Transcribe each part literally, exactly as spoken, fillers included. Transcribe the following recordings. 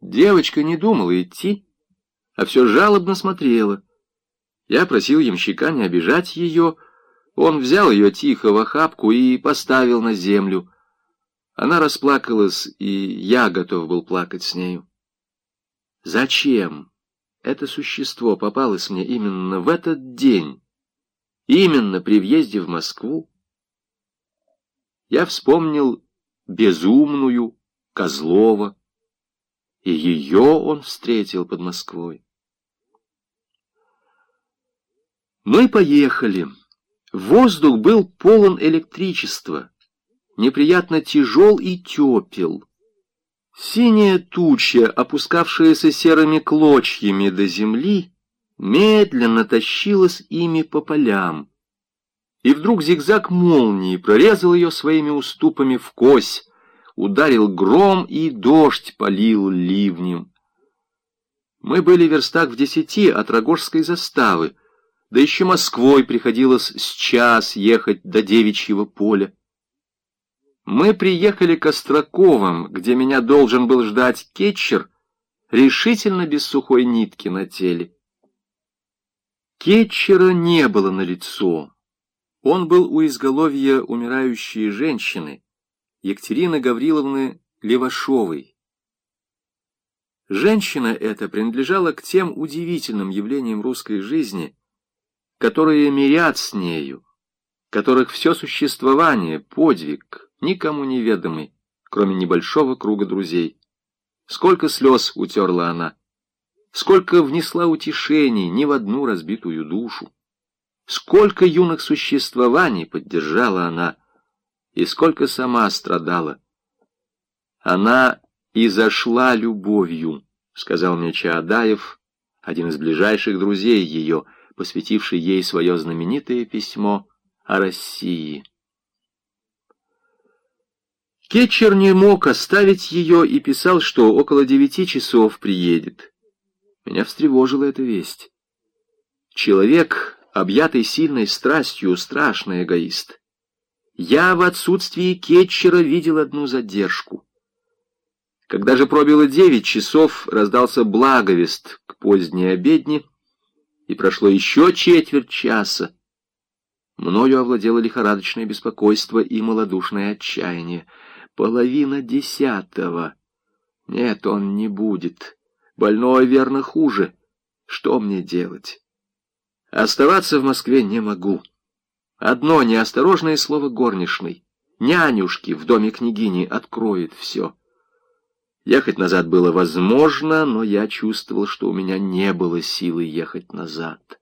Девочка не думала идти, а все жалобно смотрела. Я просил ямщика не обижать ее. Он взял ее тихо в охапку и поставил на землю. Она расплакалась, и я готов был плакать с нею. Зачем это существо попалось мне именно в этот день, именно при въезде в Москву? Я вспомнил безумную Козлова, и ее он встретил под Москвой. Мы поехали. Воздух был полон электричества, неприятно тяжел и тепел. Синяя туча, опускавшаяся серыми клочьями до земли, медленно тащилась ими по полям. И вдруг зигзаг молнии прорезал ее своими уступами вкось, ударил гром, и дождь полил ливнем. Мы были в верстах в десяти от Рогожской заставы, да еще Москвой приходилось с час ехать до Девичьего поля. Мы приехали к Остроковым, где меня должен был ждать кетчер, решительно без сухой нитки на теле. Кетчера не было налицо. Он был у изголовья умирающей женщины, Екатерины Гавриловны Левашовой. Женщина эта принадлежала к тем удивительным явлениям русской жизни, которые мирят с нею, которых все существование — подвиг, никому неведомый, кроме небольшого круга друзей. Сколько слез утерла она, сколько внесла утешений ни в одну разбитую душу, сколько юных существований поддержала она, и сколько сама страдала. Она изошла любовью, сказал мне Чаадаев, один из ближайших друзей ее, посвятивший ей свое знаменитое письмо о России. Кетчер не мог оставить ее и писал, что около девяти часов приедет. Меня встревожила эта весть. Человек, объятый сильной страстью, страшный эгоист. Я в отсутствии кетчера видел одну задержку. Когда же пробило девять часов, раздался благовест к поздней обедне, и прошло еще четверть часа. Мною овладело лихорадочное беспокойство и малодушное отчаяние. Половина десятого. Нет, он не будет. Больной, верно, хуже. Что мне делать? Оставаться в Москве не могу. Одно неосторожное слово горничной, нянюшки в доме княгини, откроет все. Ехать назад было возможно, но я чувствовал, что у меня не было силы ехать назад.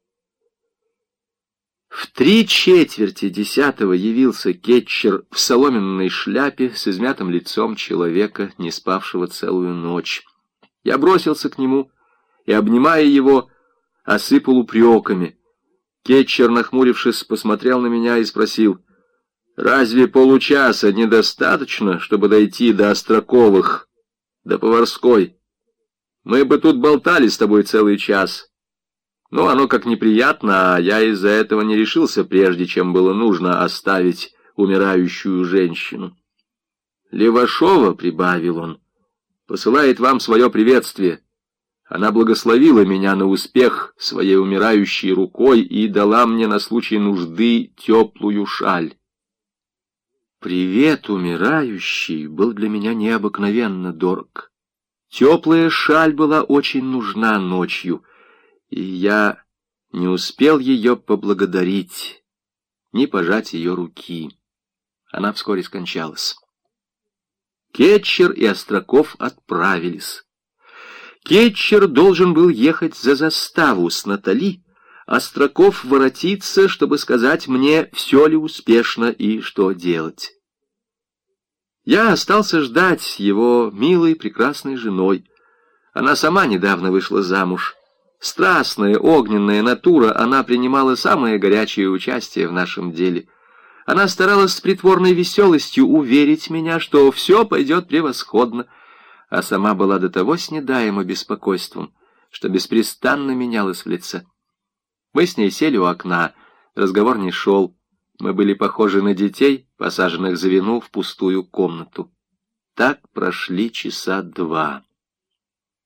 В три четверти десятого явился кетчер в соломенной шляпе с измятым лицом человека, не спавшего целую ночь. Я бросился к нему и, обнимая его, осыпал упреками. Кетчер, нахмурившись, посмотрел на меня и спросил: «Разве получаса недостаточно, чтобы дойти до Остроковых, до Поварской? Мы бы тут болтали с тобой целый час». Ну, оно как неприятно, а я из-за этого не решился, прежде чем было нужно оставить умирающую женщину. «Левашова», — прибавил он, — «посылает вам свое приветствие. Она благословила меня на успех своей умирающей рукой и дала мне на случай нужды теплую шаль». Привет умирающей был для меня необыкновенно дорог. Теплая шаль была очень нужна ночью, и я не успел ее поблагодарить, ни пожать ее руки. Она вскоре скончалась. Кетчер и Остроков отправились. Кетчер должен был ехать за заставу с Натали, Остроков воротиться, чтобы сказать мне, все ли успешно и что делать. Я остался ждать его милой, прекрасной женой. Она сама недавно вышла замуж. Страстная, огненная натура, она принимала самое горячее участие в нашем деле. Она старалась с притворной веселостью уверить меня, что все пойдет превосходно, а сама была до того снедаема беспокойством, что беспрестанно менялась в лице. Мы с ней сели у окна, разговор не шел. Мы были похожи на детей, посаженных за вину в пустую комнату. Так прошли часа два.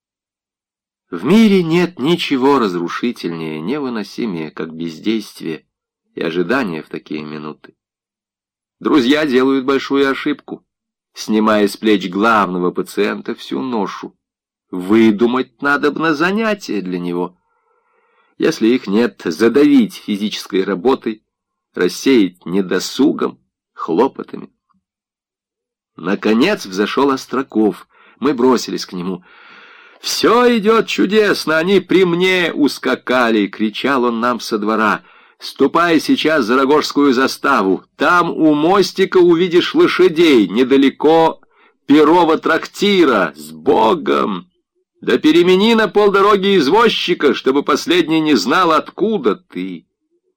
В мире нет ничего разрушительнее, невыносимее, как бездействие и ожидание в такие минуты. Друзья делают большую ошибку, снимая с плеч главного пациента всю ношу. Выдумать надобно занятия для него. Если их нет, задавить физической работой, рассеять недосугом, хлопотами. Наконец взошел Остроков. Мы бросились к нему. «Все идет чудесно, они при мне ускакали!» — кричал он нам со двора. «Ступай сейчас за Рогожскую заставу. Там у мостика увидишь лошадей, недалеко Перова трактира. С Богом! Да перемени на полдороги извозчика, чтобы последний не знал, откуда ты!»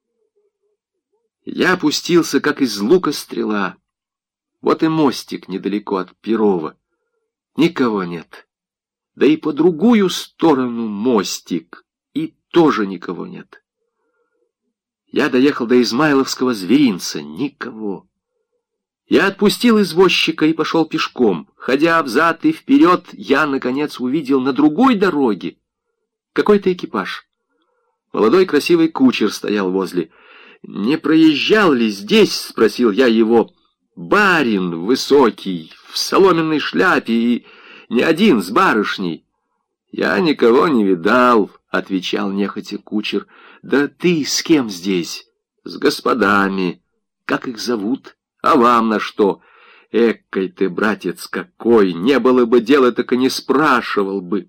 Я опустился, как из лука стрела. Вот и мостик недалеко от Перова. Никого нет. Да и по другую сторону мостик, и тоже никого нет. Я доехал до Измайловского зверинца. Никого. Я отпустил извозчика и пошел пешком. Ходя взад и вперед, я, наконец, увидел на другой дороге какой-то экипаж. Молодой красивый кучер стоял возле. «Не проезжал ли здесь?» — спросил я его. «Барин высокий, в соломенной шляпе и не один с барышней». «Я никого не видал», — отвечал нехотя кучер. «Да ты с кем здесь?» «С господами». «Как их зовут? А вам на что?» «Экой ты, братец, какой! Не было бы дела, так и не спрашивал бы».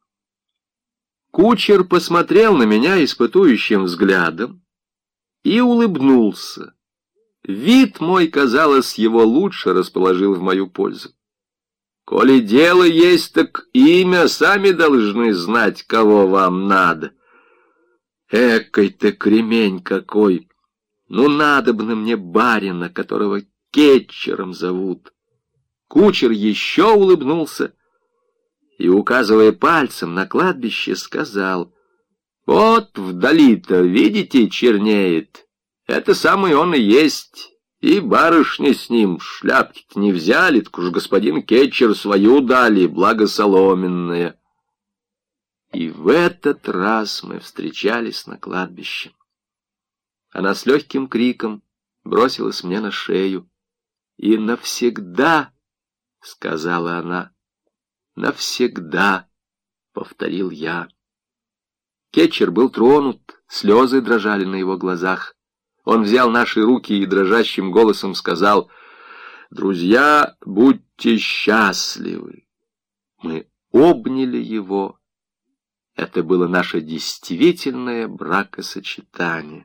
Кучер посмотрел на меня испытующим взглядом и улыбнулся. Вид мой, казалось, его лучше расположил в мою пользу. «Коли дело есть, так имя сами должны знать, кого вам надо». «Экой ты кремень какой! Ну, надобно мне барина, которого Кетчером зовут». Кучер еще улыбнулся и, указывая пальцем на кладбище, сказал: «Вот вдали-то, видите, чернеет. Это самый он и есть. И барышня с ним, шляпки-то не взяли, так уж господин Кетчер свою дали, благо соломенная». И в этот раз мы встречались на кладбище. Она с легким криком бросилась мне на шею. «И навсегда», — сказала она, — «навсегда», — повторил я. Кетчер был тронут, слезы дрожали на его глазах. Он взял наши руки и дрожащим голосом сказал: «Друзья, будьте счастливы». Мы обняли его. Это было наше действительное бракосочетание.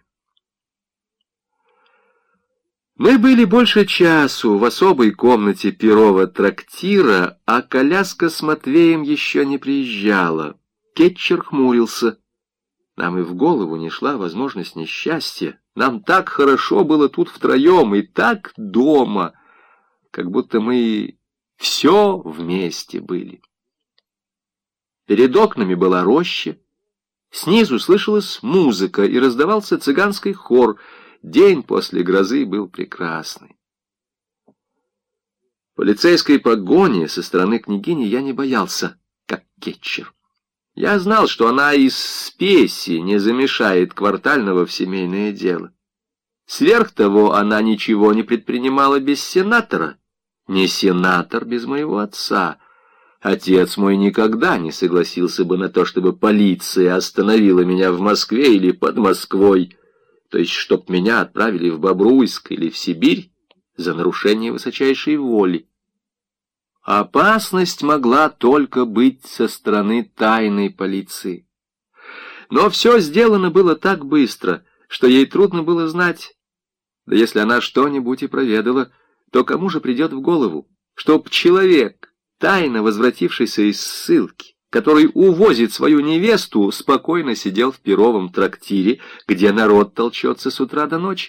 Мы были больше часу в особой комнате Перова трактира, а коляска с Матвеем еще не приезжала. Кетчер хмурился. Нам и в голову не шла возможность несчастья. Нам так хорошо было тут втроем и так дома, как будто мы все вместе были. Перед окнами была роща. Снизу слышалась музыка и раздавался цыганский хор. День после грозы был прекрасный. Полицейской погони со стороны княгини я не боялся, как Кетчер. Я знал, что она из спеси не замешает квартального в семейное дело. Сверх того, она ничего не предпринимала без сенатора. Не сенатор без моего отца. Отец мой никогда не согласился бы на то, чтобы полиция остановила меня в Москве или под Москвой, то есть чтоб меня отправили в Бобруйск или в Сибирь за нарушение высочайшей воли. Опасность могла только быть со стороны тайной полиции. Но все сделано было так быстро, что ей трудно было знать. Да если она что-нибудь и проведала, то кому же придет в голову, чтоб человек, тайно возвратившийся из ссылки, который увозит свою невесту, спокойно сидел в Перовом трактире, где народ толчется с утра до ночи?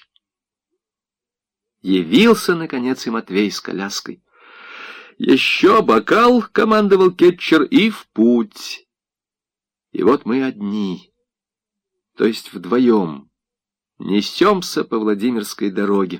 Явился, наконец, и Матвей с коляской. «Еще бокал», — командовал Кетчер, — «и в путь». И вот мы одни, то есть вдвоем, несемся по Владимирской дороге.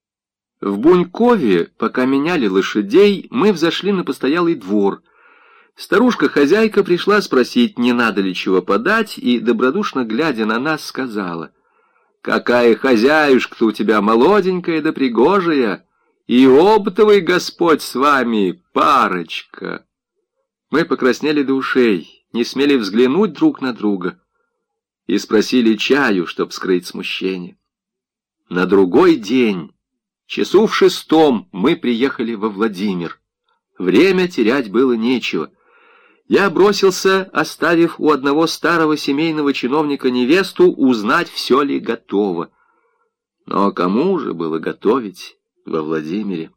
В Бунькове, пока меняли лошадей, мы взошли на постоялый двор. Старушка-хозяйка пришла спросить, не надо ли чего подать, и, добродушно глядя на нас, сказала: «Какая хозяюшка-то у тебя молоденькая да пригожая, и оптовый Господь с вами, парочка!» Мы покраснели до ушей, не смели взглянуть друг на друга и спросили чаю, чтоб скрыть смущение. На другой день, часу в шестом, мы приехали во Владимир. Время терять было нечего. Я бросился, оставив у одного старого семейного чиновника невесту, узнать, все ли готово. Но кому же было готовить во Владимире?